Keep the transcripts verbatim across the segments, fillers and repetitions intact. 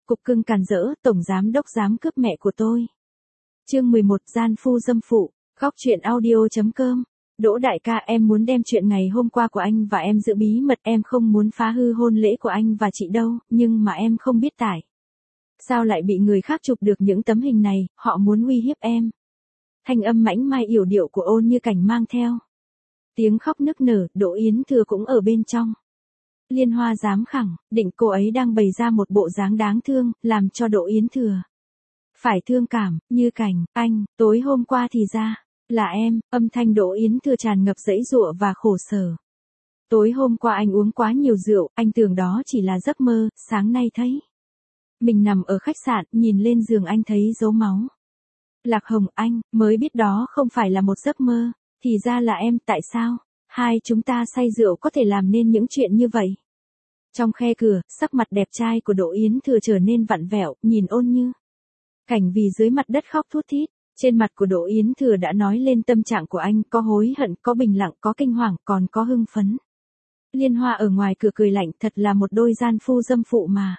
cục cưng càn rỡ, tổng giám đốc dám cướp mẹ của tôi. Chương mười một, gian phu dâm phụ, khóc chuyện audio.com. Đỗ đại ca, em muốn đem chuyện ngày hôm qua của anh và em giữ bí mật, em không muốn phá hư hôn lễ của anh và chị đâu, nhưng mà em không biết tại sao lại bị người khác chụp được những tấm hình này, họ muốn uy hiếp em. Thanh âm mảnh mai yểu điệu của Ôn Như Cảnh mang theo tiếng khóc nức nở, Đỗ Yến Thừa cũng ở bên trong. Liên Hoa dám khẳng định cô ấy đang bày ra một bộ dáng đáng thương, làm cho Đỗ Yến Thừa phải thương cảm. Như Cảnh, anh, tối hôm qua thì ra là em. Âm thanh Đỗ Yến Thừa tràn ngập giãy giụa và khổ sở. Tối hôm qua anh uống quá nhiều rượu, anh tưởng đó chỉ là giấc mơ, sáng nay thấy mình nằm ở khách sạn, nhìn lên giường anh thấy dấu máu. Lạc Hồng, anh mới biết đó không phải là một giấc mơ, thì ra là em. Tại sao hai chúng ta say rượu có thể làm nên những chuyện như vậy? Trong khe cửa, sắc mặt đẹp trai của Đỗ Yến Thừa trở nên vặn vẹo, nhìn Ôn Như Cảnh vì dưới mặt đất khóc thút thít. Trên mặt của Đỗ Yến Thừa đã nói lên tâm trạng của anh, có hối hận, có bình lặng, có kinh hoàng, còn có hưng phấn. Liên Hoa ở ngoài cửa cười lạnh, thật là một đôi gian phu dâm phụ mà.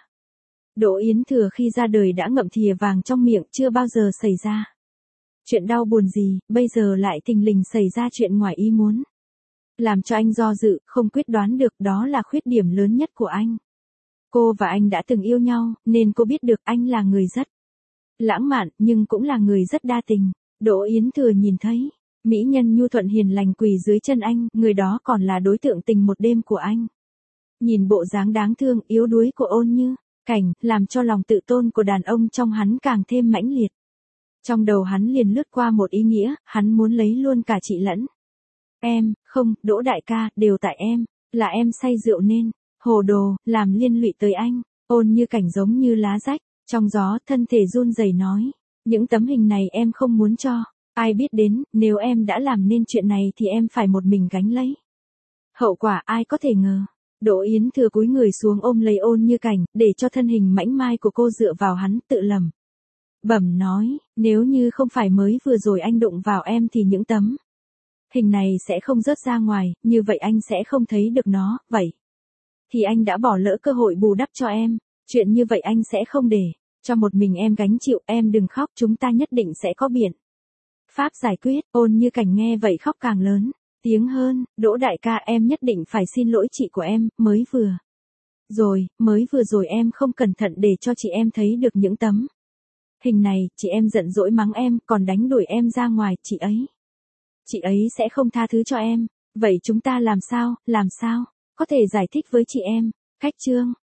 Đỗ Yến Thừa khi ra đời đã ngậm thìa vàng trong miệng, chưa bao giờ xảy ra chuyện đau buồn gì, bây giờ lại thình lình xảy ra chuyện ngoài ý muốn. Làm cho anh do dự, không quyết đoán được, đó là khuyết điểm lớn nhất của anh. Cô và anh đã từng yêu nhau, nên cô biết được anh là người rất lãng mạn, nhưng cũng là người rất đa tình. Đỗ Yến Thừa nhìn thấy mỹ nhân nhu thuận hiền lành quỳ dưới chân anh, người đó còn là đối tượng tình một đêm của anh. Nhìn bộ dáng đáng thương, yếu đuối của Ôn Như Cảnh, làm cho lòng tự tôn của đàn ông trong hắn càng thêm mãnh liệt. Trong đầu hắn liền lướt qua một ý nghĩa, hắn muốn lấy luôn cả chị lẫn em. Không, Đỗ đại ca, đều tại em, là em say rượu nên hồ đồ, làm liên lụy tới anh. Ôn Như Cảnh giống như lá rách trong gió, thân thể run rẩy nói, những tấm hình này em không muốn cho ai biết đến, nếu em đã làm nên chuyện này thì em phải một mình gánh lấy hậu quả, ai có thể ngờ. Đỗ Yến Thừa cúi người xuống ôm lấy Ôn Như Cảnh, để cho thân hình mảnh mai của cô dựa vào hắn, tự lẩm bẩm nói, nếu như không phải mới vừa rồi anh đụng vào em thì những tấm hình này sẽ không rớt ra ngoài, như vậy anh sẽ không thấy được nó, vậy thì anh đã bỏ lỡ cơ hội bù đắp cho em. Chuyện như vậy anh sẽ không để cho một mình em gánh chịu, em đừng khóc, chúng ta nhất định sẽ có biện pháp giải quyết. Ôn Như Cảnh nghe vậy khóc càng lớn tiếng hơn, Đỗ đại ca, em nhất định phải xin lỗi chị của em, mới vừa rồi, mới vừa rồi em không cẩn thận để cho chị em thấy được những tấm hình này, chị em giận dỗi mắng em, còn đánh đuổi em ra ngoài, chị ấy chị ấy sẽ không tha thứ cho em. Vậy chúng ta làm sao, làm sao có thể giải thích với chị em? Khách trương